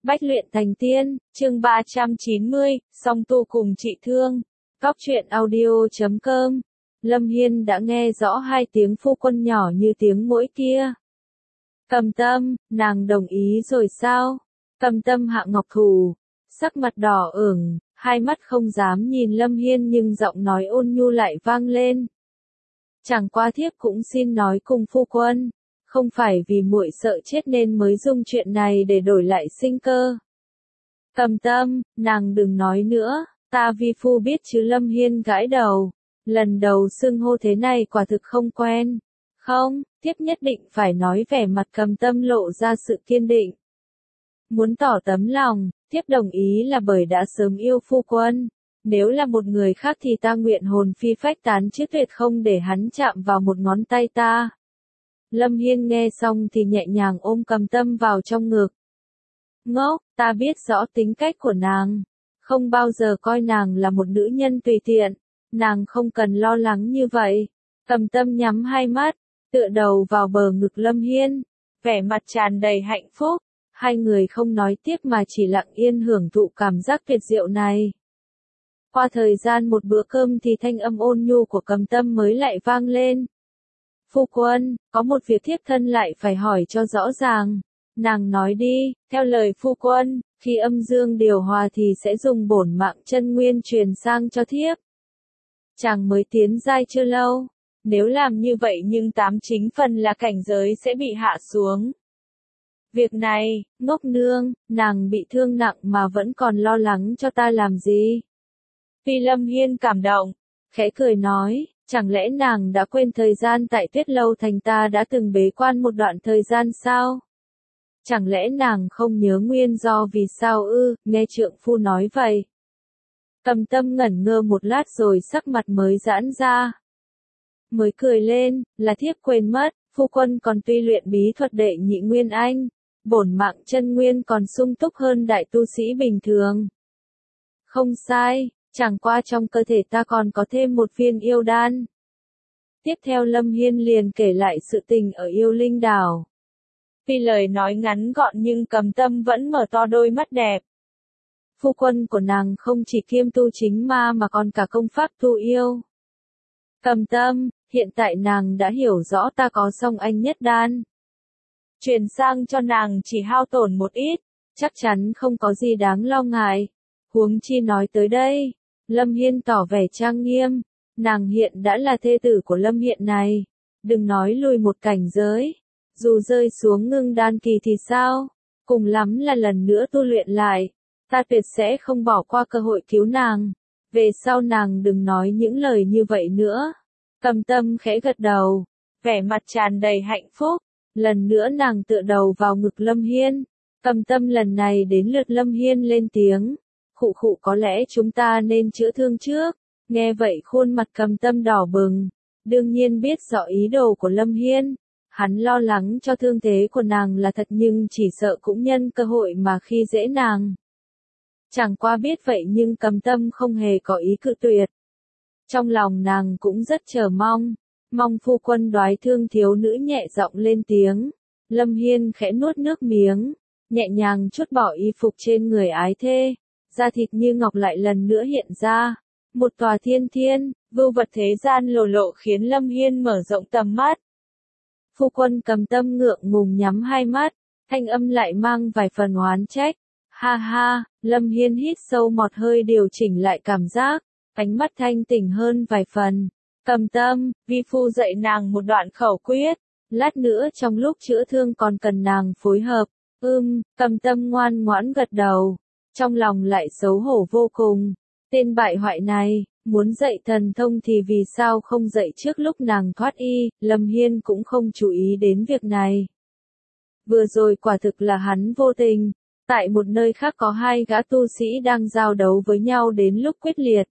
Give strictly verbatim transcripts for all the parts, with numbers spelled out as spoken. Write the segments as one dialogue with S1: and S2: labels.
S1: Bách luyện thành tiên, chương ba trăm chín mươi, song tu cùng trị thương. Góc truyện audio chấm com. Lâm Hiên đã nghe rõ hai tiếng phu quân nhỏ như tiếng muỗi kia. Cầm Tâm, nàng đồng ý rồi sao? Cầm Tâm hạ ngọc thủ, sắc mặt đỏ ửng, hai mắt không dám nhìn Lâm Hiên nhưng giọng nói ôn nhu lại vang lên. Chẳng qua thiếp cũng xin nói cùng phu quân. Không phải vì muội sợ chết nên mới dùng chuyện này để đổi lại sinh cơ. Cầm Tâm, nàng đừng nói nữa, ta vi phu biết chứ. Lâm Hiên gãi đầu, lần đầu xưng hô thế này quả thực không quen. Không, tiếp nhất định phải nói. Vẻ mặt Cầm Tâm lộ ra sự kiên định. Muốn tỏ tấm lòng, tiếp đồng ý là bởi đã sớm yêu phu quân. Nếu là một người khác thì ta nguyện hồn phi phách tán chứ tuyệt không để hắn chạm vào một ngón tay ta. Lâm Hiên nghe xong thì nhẹ nhàng ôm Cầm Tâm vào trong ngực. Ngốc, ta biết rõ tính cách của nàng. Không bao giờ coi nàng là một nữ nhân tùy tiện. Nàng không cần lo lắng như vậy. Cầm Tâm nhắm hai mắt, tựa đầu vào bờ ngực Lâm Hiên. Vẻ mặt tràn đầy hạnh phúc. Hai người không nói tiếp mà chỉ lặng yên hưởng thụ cảm giác tuyệt diệu này. Qua thời gian một bữa cơm thì thanh âm ôn nhu của Cầm Tâm mới lại vang lên. Phu quân, có một việc thiếp thân lại phải hỏi cho rõ ràng. Nàng nói đi, theo lời phu quân, khi âm dương điều hòa thì sẽ dùng bổn mạng chân nguyên truyền sang cho thiếp. Chàng mới tiến giai chưa lâu, nếu làm như vậy nhưng tám chính phần là cảnh giới sẽ bị hạ xuống. Việc này, ngốc nương, nàng bị thương nặng mà vẫn còn lo lắng cho ta làm gì? Vì Lâm Hiên cảm động, khẽ cười nói. Chẳng lẽ nàng đã quên thời gian tại Tuyết Lâu Thành ta đã từng bế quan một đoạn thời gian sao? Chẳng lẽ nàng không nhớ nguyên do vì sao ư? Nghe trượng phu nói vậy. Cầm Tâm ngẩn ngơ một lát rồi sắc mặt mới giãn ra. Mới cười lên, là thiếp quên mất, phu quân còn tuy luyện bí thuật đệ nhị nguyên anh, bổn mạng chân nguyên còn sung túc hơn đại tu sĩ bình thường. Không sai. Chẳng qua trong cơ thể ta còn có thêm một viên yêu đan. Tiếp theo Lâm Hiên liền kể lại sự tình ở Yêu Linh Đảo. Tuy lời nói ngắn gọn nhưng Cầm Tâm vẫn mở to đôi mắt đẹp. Phu quân của nàng không chỉ kiêm tu chính ma mà còn cả công pháp tu yêu. Cầm Tâm, hiện tại nàng đã hiểu rõ ta có song anh nhất đan. Truyền sang cho nàng chỉ hao tổn một ít, chắc chắn không có gì đáng lo ngại. Huống chi nói tới đây. Lâm Hiên tỏ vẻ trang nghiêm, nàng hiện đã là thê tử của Lâm Hiện này, đừng nói lùi một cảnh giới, dù rơi xuống ngưng đan kỳ thì sao, cùng lắm là lần nữa tu luyện lại, ta tuyệt sẽ không bỏ qua cơ hội cứu nàng, về sau nàng đừng nói những lời như vậy nữa. Cầm Tâm khẽ gật đầu, vẻ mặt tràn đầy hạnh phúc, lần nữa nàng tựa đầu vào ngực Lâm Hiên, Cầm Tâm lần này đến lượt Lâm Hiên lên tiếng. Khụ khụ, có lẽ chúng ta nên chữa thương trước. Nghe vậy khuôn mặt Cầm Tâm đỏ bừng. Đương nhiên biết rõ ý đồ của Lâm Hiên. Hắn lo lắng cho thương thế của nàng là thật nhưng chỉ sợ cũng nhân cơ hội mà khi dễ nàng. Chẳng qua biết vậy nhưng Cầm Tâm không hề có ý cự tuyệt. Trong lòng nàng cũng rất chờ mong. Mong phu quân đoái thương thiếu nữ nhẹ giọng lên tiếng. Lâm Hiên khẽ nuốt nước miếng. Nhẹ nhàng trút bỏ y phục trên người ái thê. Da thịt như ngọc lại lần nữa hiện ra. Một tòa thiên thiên, vưu vật thế gian lồ lộ khiến Lâm Hiên mở rộng tầm mắt. Phu quân Cầm Tâm ngượng ngùng nhắm hai mắt, thanh âm lại mang vài phần oán trách. Ha ha, Lâm Hiên hít sâu một hơi điều chỉnh lại cảm giác, ánh mắt thanh tỉnh hơn vài phần. Cầm Tâm, vi phu dạy nàng một đoạn khẩu quyết, lát nữa trong lúc chữa thương còn cần nàng phối hợp. Ưm, Cầm Tâm ngoan ngoãn gật đầu. Trong lòng lại xấu hổ vô cùng. Tên bại hoại này, muốn dạy thần thông thì vì sao không dạy trước lúc nàng thoát y, Lâm Hiên cũng không chú ý đến việc này. Vừa rồi quả thực là hắn vô tình. Tại một nơi khác có hai gã tu sĩ đang giao đấu với nhau đến lúc quyết liệt.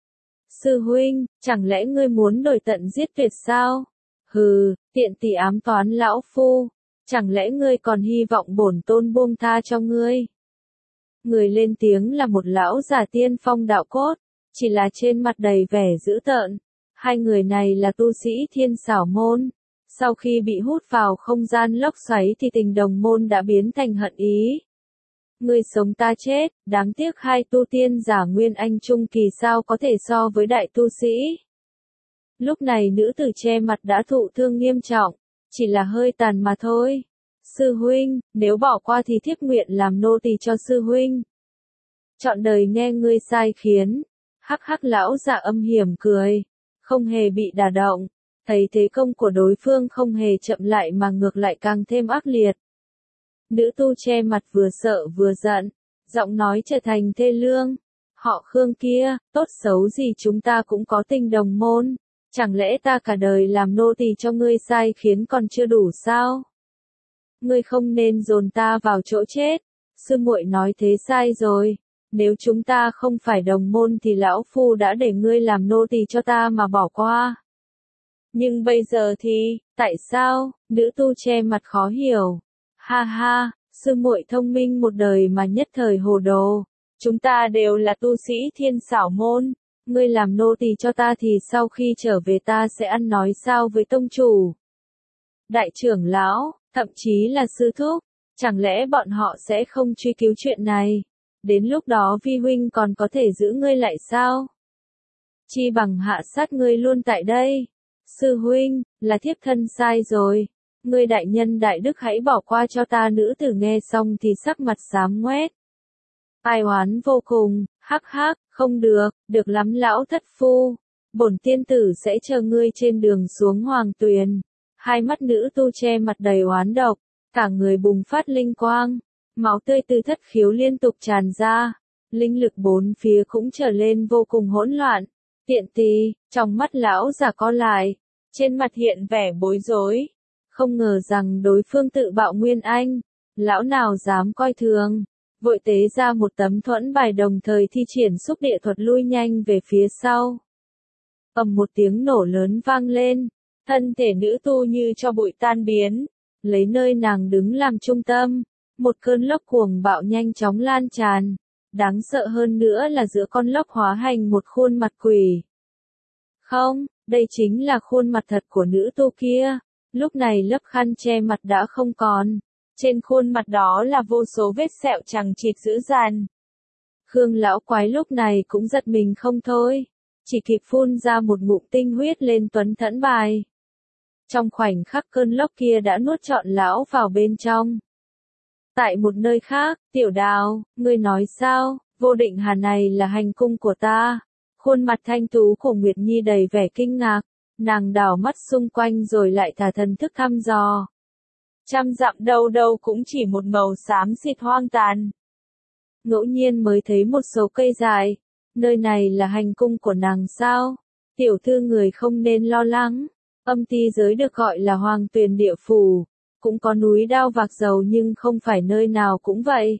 S1: Sư huynh, chẳng lẽ ngươi muốn đổi tận giết tuyệt sao? Hừ, tiện tỳ ám toán lão phu. Chẳng lẽ ngươi còn hy vọng bổn tôn buông tha cho ngươi? Người lên tiếng là một lão già tiên phong đạo cốt, chỉ là trên mặt đầy vẻ dữ tợn. Hai người này là tu sĩ Thiên Xảo môn. Sau khi bị hút vào không gian lốc xoáy thì tình đồng môn đã biến thành hận ý. Ngươi sống ta chết, đáng tiếc hai tu tiên giả Nguyên Anh Trung Kỳ sao có thể so với đại tu sĩ. Lúc này nữ tử che mặt đã thụ thương nghiêm trọng, chỉ là hơi tàn mà thôi. Sư huynh, nếu bỏ qua thì thiếp nguyện làm nô tỳ cho sư huynh. Trọn đời nghe ngươi sai khiến. Hắc hắc lão giả âm hiểm cười, không hề bị đả động, thấy thế công của đối phương không hề chậm lại mà ngược lại càng thêm ác liệt. Nữ tu che mặt vừa sợ vừa giận, giọng nói trở thành thê lương. Họ Khương kia, tốt xấu gì chúng ta cũng có tình đồng môn, chẳng lẽ ta cả đời làm nô tỳ cho ngươi sai khiến còn chưa đủ sao? Ngươi không nên dồn ta vào chỗ chết, sư muội nói thế sai rồi. Nếu chúng ta không phải đồng môn thì lão phu đã để ngươi làm nô tỳ cho ta mà bỏ qua. Nhưng bây giờ thì, tại sao? Nữ tu che mặt khó hiểu. Ha ha, sư muội thông minh một đời mà nhất thời hồ đồ. Chúng ta đều là tu sĩ thiên xảo môn. Ngươi làm nô tỳ cho ta thì sau khi trở về ta sẽ ăn nói sao với tông chủ? Đại trưởng lão, thậm chí là sư thúc, chẳng lẽ bọn họ sẽ không truy cứu chuyện này? Đến lúc đó vi huynh còn có thể giữ ngươi lại sao? Chi bằng hạ sát ngươi luôn tại đây. Sư huynh, là thiếp thân sai rồi. Ngươi đại nhân đại đức hãy bỏ qua cho ta. Nữ tử nghe xong thì sắc mặt xám ngoét. Ai oán vô cùng, hắc hắc, không được, được lắm lão thất phu. Bổn tiên tử sẽ chờ ngươi trên đường xuống hoàng tuyền. Hai mắt nữ tu che mặt đầy oán độc, cả người bùng phát linh quang. Máu tươi từ thất khiếu liên tục tràn ra, linh lực bốn phía cũng trở lên vô cùng hỗn loạn. Tiện tì, trong mắt lão giả co lại, trên mặt hiện vẻ bối rối. Không ngờ rằng đối phương tự bạo Nguyên Anh, lão nào dám coi thường, vội tế ra một tấm thuẫn bài đồng thời thi triển xúc địa thuật lui nhanh về phía sau. Ầm một tiếng nổ lớn vang lên, thân thể nữ tu như cho bụi tan biến, lấy nơi nàng đứng làm trung tâm. Một cơn lốc cuồng bạo nhanh chóng lan tràn, đáng sợ hơn nữa là giữa con lốc hóa thành một khuôn mặt quỷ. Không, đây chính là khuôn mặt thật của nữ tu kia. Lúc này lớp khăn che mặt đã không còn, trên khuôn mặt đó là vô số vết sẹo chằng chịt dữ dằn. Khương lão quái lúc này cũng giật mình không thôi, chỉ kịp phun ra một ngụm tinh huyết lên tuấn thẫn bài. Trong khoảnh khắc cơn lốc kia đã nuốt trọn lão vào bên trong. Tại một nơi khác, Tiểu Đào, ngươi nói sao? Vô Định Hà này là hành cung của ta. Khuôn mặt thanh tú của Nguyệt Nhi đầy vẻ kinh ngạc, nàng đảo mắt xung quanh rồi lại thả thần thức thăm dò. Trăm dặm đâu đâu cũng chỉ một màu xám xịt hoang tàn. Ngẫu nhiên mới thấy một số cây dài. Nơi này là hành cung của nàng sao? Tiểu thư người không nên lo lắng. Âm ti giới được gọi là Hoàng Tuyền Địa Phủ. Cũng có núi đao vạc dầu nhưng không phải nơi nào cũng vậy.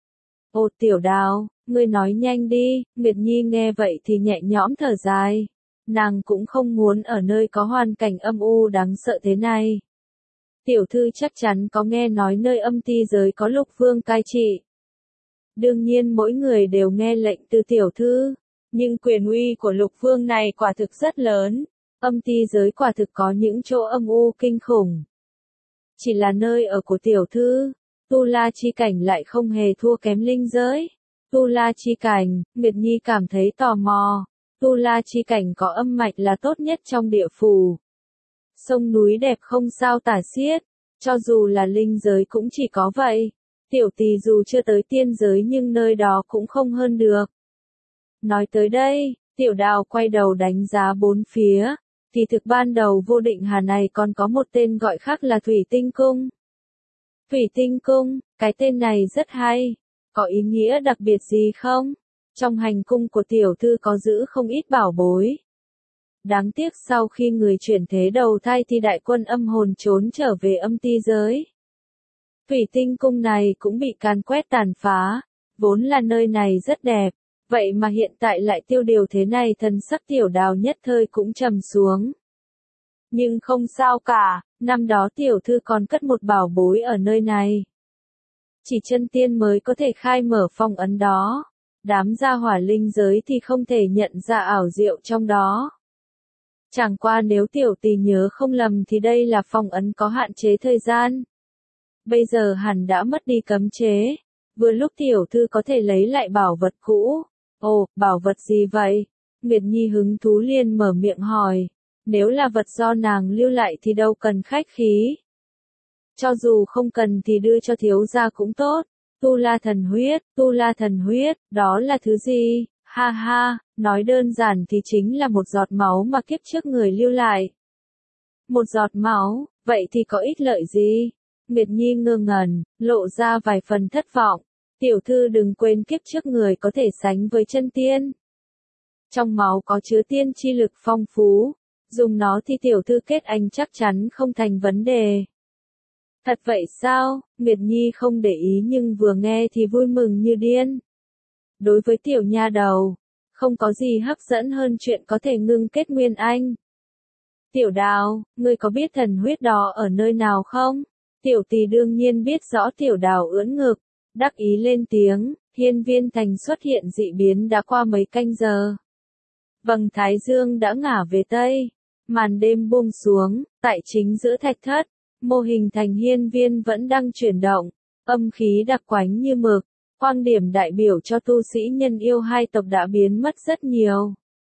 S1: Ô Tiểu Đào, ngươi nói nhanh đi. Nguyệt Nhi nghe vậy thì nhẹ nhõm thở dài. Nàng cũng không muốn ở nơi có hoàn cảnh âm u đáng sợ thế này. Tiểu thư chắc chắn có nghe nói nơi âm ti giới có Lục Vương cai trị. Đương nhiên mỗi người đều nghe lệnh từ tiểu thư, nhưng quyền uy của Lục Vương này quả thực rất lớn. Âm ti giới quả thực có những chỗ âm u kinh khủng. Chỉ là nơi ở của tiểu thư, Tu La Chi Cảnh lại không hề thua kém linh giới. Tu La Chi Cảnh, Nguyệt Nhi cảm thấy tò mò. Tu La Chi Cảnh có âm mạch là tốt nhất trong địa phủ. Sông núi đẹp không sao tả xiết, cho dù là linh giới cũng chỉ có vậy. Tiểu tỷ dù chưa tới tiên giới nhưng nơi đó cũng không hơn được. Nói tới đây, Tiểu Đào quay đầu đánh giá bốn phía. Thì thực ban đầu Vô Định Hà này còn có một tên gọi khác là Thủy Tinh Cung. Thủy Tinh Cung, cái tên này rất hay. Có ý nghĩa đặc biệt gì không? Trong hành cung của tiểu thư có giữ không ít bảo bối. Đáng tiếc sau khi người chuyển thế đầu thai thì đại quân âm hồn trốn trở về âm ti giới. Thủy Tinh Cung này cũng bị càn quét tàn phá. Vốn là nơi này rất đẹp. Vậy mà hiện tại lại tiêu điều thế này, thần sắc Tiểu Đào nhất thời cũng trầm xuống. Nhưng không sao cả, năm đó tiểu thư còn cất một bảo bối ở nơi này. Chỉ chân tiên mới có thể khai mở phong ấn đó. Đám gia hỏa linh giới thì không thể nhận ra ảo diệu trong đó. Chẳng qua nếu tiểu tỷ nhớ không lầm thì đây là phong ấn có hạn chế thời gian. Bây giờ hẳn đã mất đi cấm chế. Vừa lúc tiểu thư có thể lấy lại bảo vật cũ. Ồ, bảo vật gì vậy? Nguyệt Nhi hứng thú liền mở miệng hỏi. Nếu là vật do nàng lưu lại thì đâu cần khách khí. Cho dù không cần thì đưa cho thiếu gia cũng tốt. Tu La thần huyết, Tu La thần huyết, đó là thứ gì? Ha ha, nói đơn giản thì chính là một giọt máu mà kiếp trước người lưu lại. Một giọt máu, vậy thì có ích lợi gì? Nguyệt Nhi ngơ ngẩn, lộ ra vài phần thất vọng. Tiểu thư đừng quên kiếp trước người có thể sánh với chân tiên. Trong máu có chứa tiên chi lực phong phú, dùng nó thì tiểu thư kết anh chắc chắn không thành vấn đề. Thật vậy sao? Nguyệt Nhi không để ý nhưng vừa nghe thì vui mừng như điên. Đối với tiểu nha đầu, không có gì hấp dẫn hơn chuyện có thể ngưng kết nguyên anh. Tiểu Đào, ngươi có biết thần huyết đó ở nơi nào không? Tiểu tỷ đương nhiên biết rõ. Tiểu Đào ưỡn ngực, đắc ý lên tiếng. Hiên Viên Thành xuất hiện dị biến đã qua mấy canh giờ. Vầng thái dương đã ngả về tây, màn đêm buông xuống, tại chính giữa thạch thất, mô hình thành hiên viên vẫn đang chuyển động, âm khí đặc quánh như mực, quang điểm đại biểu cho tu sĩ nhân yêu hai tộc đã biến mất rất nhiều.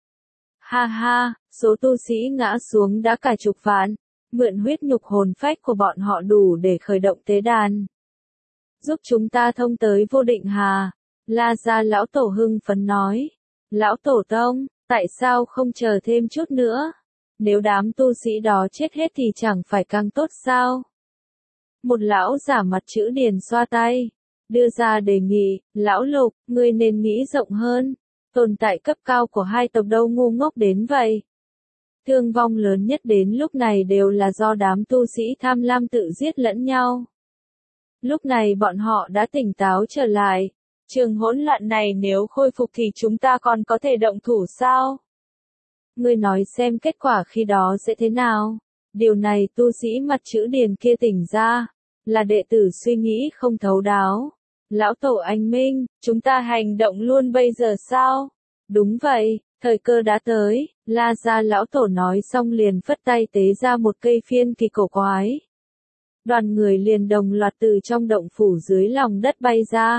S1: Ha ha, số tu sĩ ngã xuống đã cả chục vạn, mượn huyết nhục hồn phách của bọn họ đủ để khởi động tế đàn. Giúp chúng ta thông tới vô định hà, La Gia lão tổ hưng phấn nói. Lão tổ tông, tại sao không chờ thêm chút nữa? Nếu đám tu sĩ đó chết hết thì chẳng phải càng tốt sao? Một lão giả mặt chữ điền xoa tay, đưa ra đề nghị. Lão Lục, ngươi nên nghĩ rộng hơn. Tồn tại cấp cao của hai tộc đâu ngu ngốc đến vậy. Thương vong lớn nhất đến lúc này đều là do đám tu sĩ tham lam tự giết lẫn nhau. Lúc này bọn họ đã tỉnh táo trở lại. Trường hỗn loạn này nếu khôi phục thì chúng ta còn có thể động thủ sao? Ngươi nói xem kết quả khi đó sẽ thế nào? Điều này tu sĩ mặt chữ điền kia tỉnh ra, là đệ tử suy nghĩ không thấu đáo. Lão tổ anh minh, chúng ta hành động luôn bây giờ sao? Đúng vậy, thời cơ đã tới. La Gia lão tổ nói xong liền phất tay tế ra một cây phiên kỳ cổ quái. Đoàn người liền đồng loạt từ trong động phủ dưới lòng đất bay ra.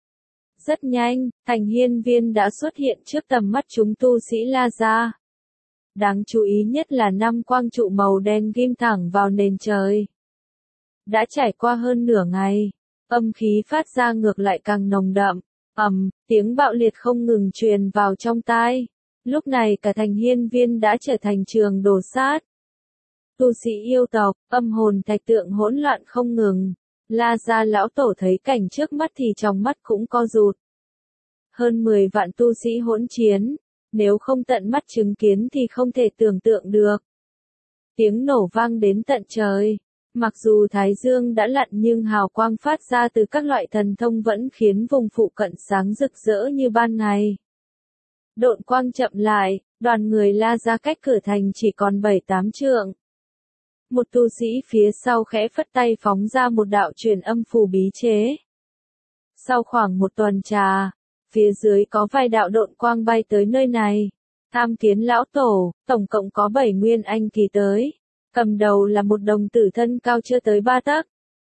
S1: Rất nhanh, thành hiên viên đã xuất hiện trước tầm mắt chúng tu sĩ La Gia. Đáng chú ý nhất là năm quang trụ màu đen ghim thẳng vào nền trời. Đã trải qua hơn nửa ngày, âm khí phát ra ngược lại càng nồng đậm, ầm, tiếng bạo liệt không ngừng truyền vào trong tai. Lúc này cả thành hiên viên đã trở thành trường đồ sát. Tu sĩ yêu tộc, âm hồn thạch tượng hỗn loạn không ngừng. La Gia lão tổ thấy cảnh trước mắt thì trong mắt cũng co rụt. Hơn mười vạn tu sĩ hỗn chiến, nếu không tận mắt chứng kiến thì không thể tưởng tượng được. Tiếng nổ vang đến tận trời. Mặc dù thái dương đã lặn nhưng hào quang phát ra từ các loại thần thông vẫn khiến vùng phụ cận sáng rực rỡ như ban ngày. Độn quang chậm lại, đoàn người La Gia cách cửa thành chỉ còn bảy tám trượng. Một tu sĩ phía sau khẽ phất tay phóng ra một đạo truyền âm phù bí chế. Sau khoảng một tuần trà, phía dưới có vài đạo độn quang bay tới nơi này. Tham kiến lão tổ, tổng cộng có bảy nguyên anh kỳ tới. Cầm đầu là một đồng tử thân cao chưa tới ba tấc.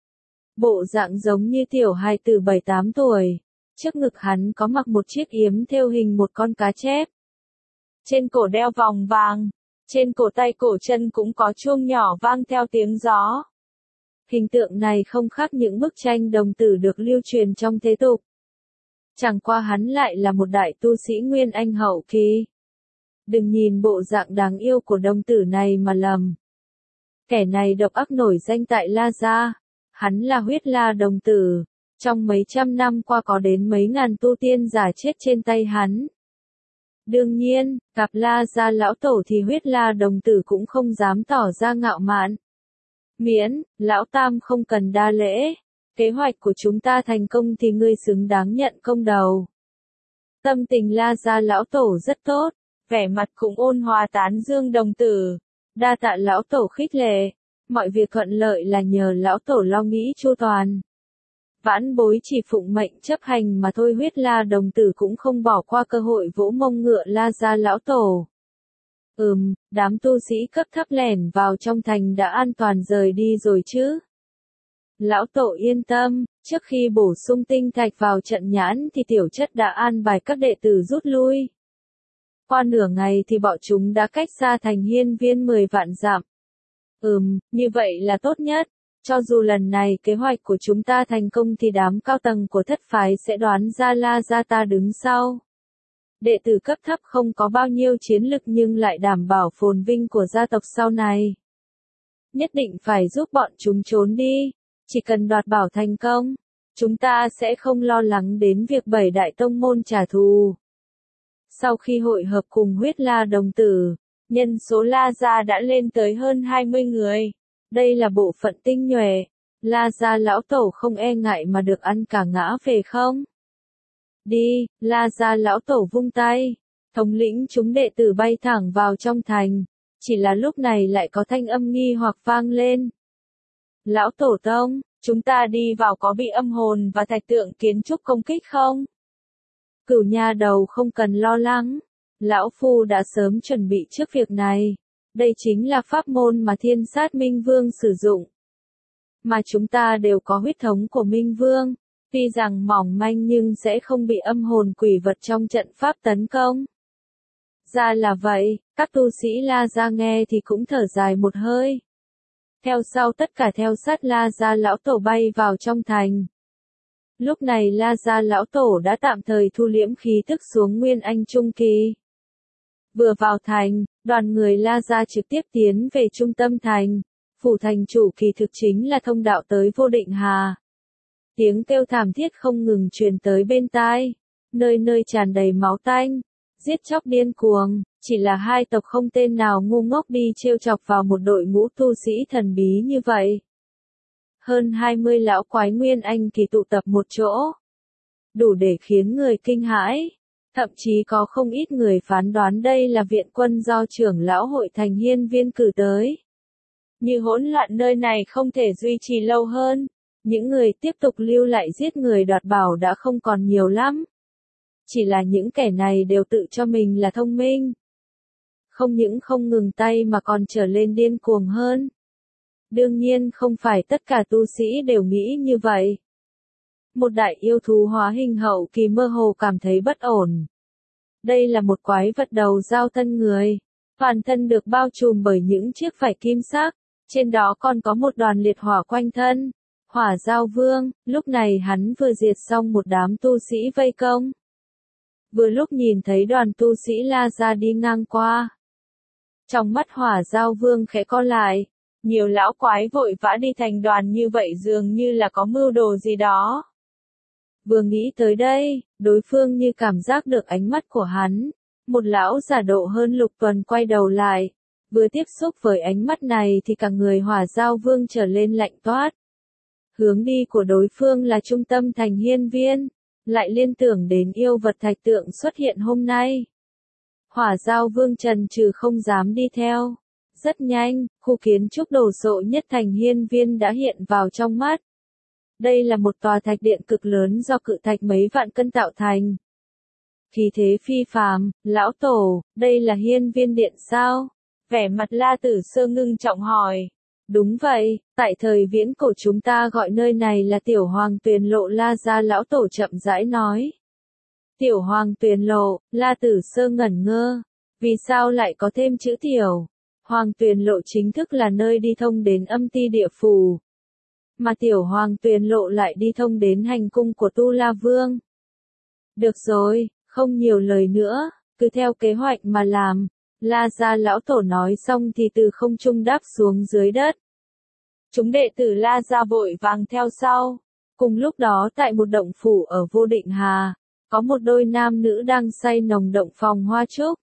S1: Bộ dạng giống như tiểu hài tử bảy tám tuổi. Trước ngực hắn có mặc một chiếc yếm thêu hình một con cá chép. Trên cổ đeo vòng vàng. Trên cổ tay cổ chân cũng có chuông nhỏ vang theo tiếng gió. Hình tượng này không khác những bức tranh đồng tử được lưu truyền trong thế tục. Chẳng qua hắn lại là một đại tu sĩ nguyên anh hậu kỳ. Đừng nhìn bộ dạng đáng yêu của đồng tử này mà lầm. Kẻ này độc ác nổi danh tại La Gia. Hắn là huyết la đồng tử. Trong mấy trăm năm qua có đến mấy ngàn tu tiên giả chết trên tay hắn. Đương nhiên, gặp La Gia lão tổ thì huyết la đồng tử cũng không dám tỏ ra ngạo mạn. Miễn, lão tam không cần đa lễ. Kế hoạch của chúng ta thành công thì ngươi xứng đáng nhận công đầu. Tâm tình La Gia lão tổ rất tốt, vẻ mặt cũng ôn hòa tán dương đồng tử. Đa tạ lão tổ khích lệ, mọi việc thuận lợi là nhờ lão tổ lo nghĩ chu toàn. Vãn bối chỉ phụng mệnh chấp hành mà thôi. Huyết la đồng tử cũng không bỏ qua cơ hội vỗ mông ngựa La Gia lão tổ. Ừm, đám tu sĩ cấp thấp lẻn vào trong thành đã an toàn rời đi rồi chứ? Lão tổ yên tâm, trước khi bổ sung tinh thạch vào trận nhãn thì tiểu chất đã an bài các đệ tử rút lui. Qua nửa ngày thì bọn chúng đã cách xa thành hiên viên mười vạn dặm. Ừm, như vậy là tốt nhất. Cho dù lần này kế hoạch của chúng ta thành công thì đám cao tầng của thất phái sẽ đoán ra La Gia ta đứng sau. Đệ tử cấp thấp không có bao nhiêu chiến lực nhưng lại đảm bảo phồn vinh của gia tộc sau này. Nhất định phải giúp bọn chúng trốn đi. Chỉ cần đoạt bảo thành công, chúng ta sẽ không lo lắng đến việc bảy đại tông môn trả thù. Sau khi hội hợp cùng huyết la đồng tử, nhân số La Gia đã lên tới hơn hai mươi người. Đây là bộ phận tinh nhuệ. La Gia lão tổ không e ngại mà được ăn cả ngã về không? Đi, La Gia lão tổ vung tay. Thống lĩnh chúng đệ tử bay thẳng vào trong thành. Chỉ là lúc này lại có thanh âm nghi hoặc vang lên. Lão tổ tông, chúng ta đi vào có bị âm hồn và thạch tượng kiến trúc công kích không? Cửu nha đầu không cần lo lắng. Lão Phu đã sớm chuẩn bị trước việc này. Đây chính là pháp môn mà thiên sát Minh Vương sử dụng. Mà chúng ta đều có huyết thống của Minh Vương. Tuy rằng mỏng manh nhưng sẽ không bị âm hồn quỷ vật trong trận pháp tấn công. Ra là vậy, các tu sĩ La Gia nghe thì cũng thở dài một hơi. Theo sau tất cả theo sát La Gia lão tổ bay vào trong thành. Lúc này La Gia lão tổ đã tạm thời thu liễm khí tức xuống Nguyên Anh Trung Kỳ. Vừa vào thành, đoàn người La Gia trực tiếp tiến về trung tâm thành. Phủ thành chủ kỳ thực chính là thông đạo tới Vô Định Hà. Tiếng kêu thảm thiết không ngừng truyền tới bên tai. Nơi nơi tràn đầy máu tanh. Giết chóc điên cuồng. Chỉ là hai tộc không tên nào ngu ngốc đi trêu chọc vào một đội ngũ tu sĩ thần bí như vậy. Hơn hai mươi lão quái Nguyên Anh kỳ tụ tập một chỗ. Đủ để khiến người kinh hãi. Thậm chí có không ít người phán đoán đây là viện quân do trưởng lão hội thành hiên viên cử tới. Như hỗn loạn nơi này không thể duy trì lâu hơn. Những người tiếp tục lưu lại giết người đoạt bảo đã không còn nhiều lắm. Chỉ là những kẻ này đều tự cho mình là thông minh. Không những không ngừng tay mà còn trở lên điên cuồng hơn. Đương nhiên không phải tất cả tu sĩ đều nghĩ như vậy. Một đại yêu thú hóa hình hậu kỳ mơ hồ cảm thấy bất ổn. Đây là một quái vật đầu dao thân người. Toàn thân được bao trùm bởi những chiếc vảy kim sắc. Trên đó còn có một đoàn liệt hỏa quanh thân. Hỏa Giao Vương, lúc này hắn vừa diệt xong một đám tu sĩ vây công. Vừa lúc nhìn thấy đoàn tu sĩ La Gia đi ngang qua. Trong mắt Hỏa Giao Vương khẽ co lại. Nhiều lão quái vội vã đi thành đoàn như vậy dường như là có mưu đồ gì đó. Vừa nghĩ tới đây, đối phương như cảm giác được ánh mắt của hắn. Một lão giả độ hơn lục tuần quay đầu lại. Vừa tiếp xúc với ánh mắt này thì cả người Hỏa Giao Vương trở lên lạnh toát. Hướng đi của đối phương là trung tâm thành hiên viên. Lại liên tưởng đến yêu vật thạch tượng xuất hiện hôm nay. Hỏa Giao Vương trần trừ không dám đi theo. Rất nhanh, khu kiến trúc đồ sộ nhất thành hiên viên đã hiện vào trong mắt. Đây là một tòa thạch điện cực lớn do cự thạch mấy vạn cân tạo thành. Khí thế phi phàm, lão tổ, đây là hiên viên điện sao? Vẻ mặt La Tử Sơ ngưng trọng hỏi. Đúng vậy, tại thời viễn cổ chúng ta gọi nơi này là Tiểu Hoàng Tuyền Lộ. La Gia lão tổ chậm rãi nói. Tiểu Hoàng Tuyền Lộ, La Tử Sơ ngẩn ngơ. Vì sao lại có thêm chữ tiểu? Hoàng Tuyền Lộ chính thức là nơi đi thông đến âm ti địa phủ. Mà Tiểu Hoàng Tuyền Lộ lại đi thông đến hành cung của Tu La Vương. Được rồi, không nhiều lời nữa, cứ theo kế hoạch mà làm. La Gia lão tổ nói xong thì từ không trung đáp xuống dưới đất. Chúng đệ tử La Gia vội vàng theo sau. Cùng lúc đó tại một động phủ ở Vô Định Hà, có một đôi nam nữ đang say nồng động phòng hoa trúc.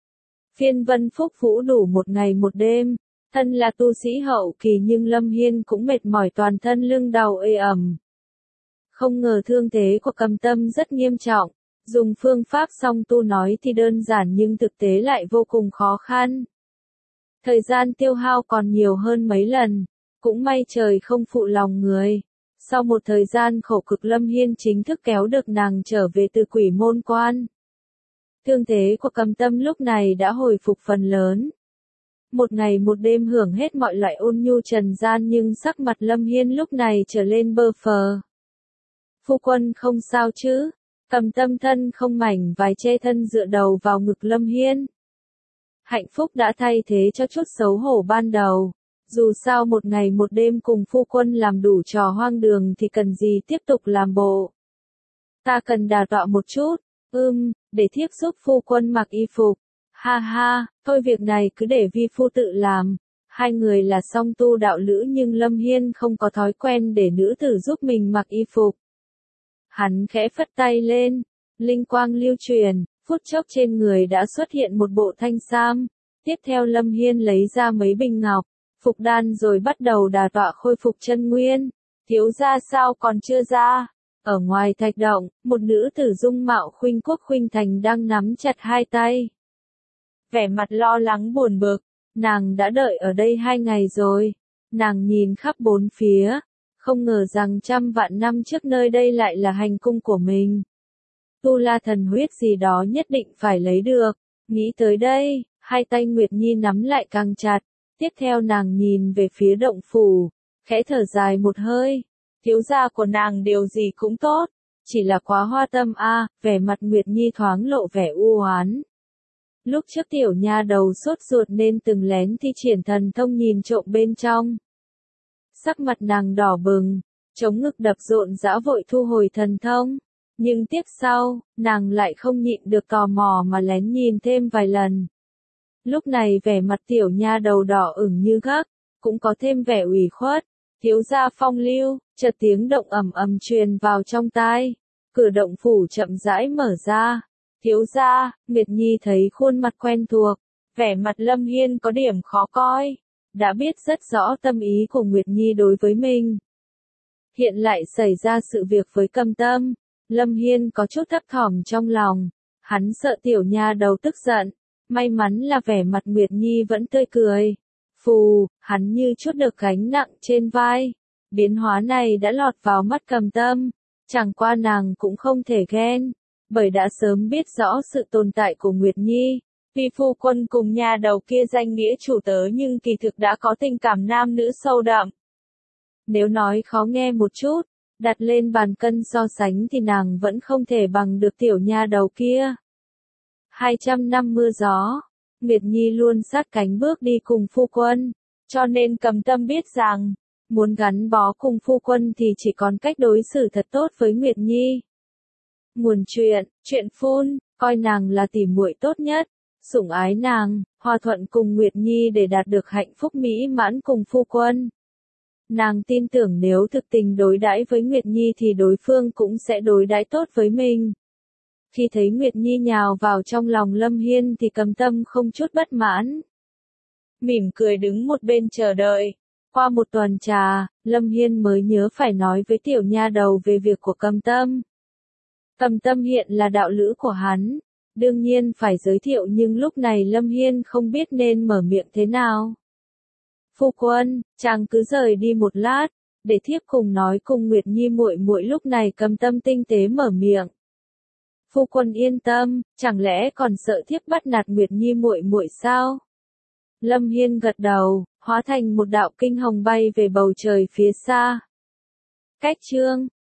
S1: Phiên vân phúc vũ đủ một ngày một đêm, thân là tu sĩ hậu kỳ nhưng Lâm Hiên cũng mệt mỏi toàn thân lưng đau ê ẩm. Không ngờ thương thế của Cầm Tâm rất nghiêm trọng, dùng phương pháp song tu nói thì đơn giản nhưng thực tế lại vô cùng khó khăn. Thời gian tiêu hao còn nhiều hơn mấy lần, cũng may trời không phụ lòng người. Sau một thời gian khổ cực Lâm Hiên chính thức kéo được nàng trở về từ Quỷ Môn Quan. Thương thế của Cầm Tâm lúc này đã hồi phục phần lớn. một ngày một đêm hưởng hết mọi loại ôn nhu trần gian nhưng sắc mặt Lâm Hiên lúc này trở lên bơ phờ. Phu quân không sao chứ? Cầm Tâm thân không mảnh vài chê thân dựa đầu vào ngực Lâm Hiên. Hạnh phúc đã thay thế cho chút xấu hổ ban đầu. Dù sao một ngày một đêm cùng phu quân làm đủ trò hoang đường thì cần gì tiếp tục làm bộ. Ta cần đà tọa một chút, ưm, để thiếp giúp phu quân mặc y phục. Ha ha, thôi việc này cứ để vi phu tự làm. Hai người là song tu đạo lữ nhưng Lâm Hiên không có thói quen để nữ tử giúp mình mặc y phục. Hắn khẽ phất tay lên, linh quang lưu truyền, phút chốc trên người đã xuất hiện một bộ thanh sam. Tiếp theo Lâm Hiên lấy ra mấy bình ngọc, phục đan rồi bắt đầu đà tọa khôi phục chân nguyên. Thiếu gia sao còn chưa ra? Ở ngoài thạch động, một nữ tử dung mạo khuynh quốc khuynh thành đang nắm chặt hai tay. Vẻ mặt lo lắng buồn bực, nàng đã đợi ở đây hai ngày rồi. Nàng nhìn khắp bốn phía, không ngờ rằng trăm vạn năm trước nơi đây lại là hành cung của mình. Tu La thần huyết gì đó nhất định phải lấy được. Nghĩ tới đây, hai tay Nguyệt Nhi nắm lại càng chặt. Tiếp theo nàng nhìn về phía động phủ, khẽ thở dài một hơi. Thiếu gia của nàng điều gì cũng tốt, chỉ là quá hoa tâm a. À, vẻ mặt Nguyệt Nhi thoáng lộ vẻ u oán. Lúc trước tiểu nha đầu sốt ruột nên từng lén thi triển thần thông nhìn trộm bên trong. Sắc mặt nàng đỏ bừng, chống ngực đập rộn rã vội thu hồi thần thông. Nhưng tiếp sau, nàng lại không nhịn được tò mò mà lén nhìn thêm vài lần. Lúc này vẻ mặt tiểu nha đầu đỏ ửng như gấc, cũng có thêm vẻ ủy khuất. Thiếu gia phong lưu, chợt tiếng động ầm ầm truyền vào trong tai. Cửa động phủ chậm rãi mở ra. Thiếu gia, Nguyệt Nhi thấy khuôn mặt quen thuộc. Vẻ mặt Lâm Hiên có điểm khó coi. Đã biết rất rõ tâm ý của Nguyệt Nhi đối với mình. Hiện lại xảy ra sự việc với Cầm Tâm. Lâm Hiên có chút thấp thỏm trong lòng. Hắn sợ tiểu nha đầu tức giận. May mắn là vẻ mặt Nguyệt Nhi vẫn tươi cười. Phù, hắn như chút được gánh nặng trên vai. Biến hóa này đã lọt vào mắt Cầm Tâm. Chẳng qua nàng cũng không thể ghen. Bởi đã sớm biết rõ sự tồn tại của Nguyệt Nhi. Vì phu quân cùng nha đầu kia danh nghĩa chủ tớ nhưng kỳ thực đã có tình cảm nam nữ sâu đậm. Nếu nói khó nghe một chút, đặt lên bàn cân so sánh thì nàng vẫn không thể bằng được tiểu nha đầu kia. hai trăm năm mưa gió, Nguyệt Nhi luôn sát cánh bước đi cùng phu quân, cho nên Cầm Tâm biết rằng, muốn gắn bó cùng phu quân thì chỉ còn cách đối xử thật tốt với Nguyệt Nhi. Nguồn chuyện, chuyện phun, coi nàng là tỉ muội tốt nhất, sủng ái nàng, hòa thuận cùng Nguyệt Nhi để đạt được hạnh phúc mỹ mãn cùng phu quân. Nàng tin tưởng nếu thực tình đối đãi với Nguyệt Nhi thì đối phương cũng sẽ đối đãi tốt với mình. Khi thấy Nguyệt Nhi nhào vào trong lòng Lâm Hiên thì Cầm Tâm không chút bất mãn. Mỉm cười đứng một bên chờ đợi. Qua một tuần trà, Lâm Hiên mới nhớ phải nói với tiểu nha đầu về việc của Cầm Tâm. Cầm Tâm hiện là đạo lữ của hắn. Đương nhiên phải giới thiệu nhưng lúc này Lâm Hiên không biết nên mở miệng thế nào. Phu quân, chàng cứ rời đi một lát, để thiếp cùng nói cùng Nguyệt Nhi muội muội. Lúc này Cầm Tâm tinh tế mở miệng. Phu quân yên tâm, chẳng lẽ còn sợ thiếp bắt nạt Nguyệt Nhi muội muội sao? Lâm Hiên gật đầu, hóa thành một đạo kinh hồng bay về bầu trời phía xa. Cách chương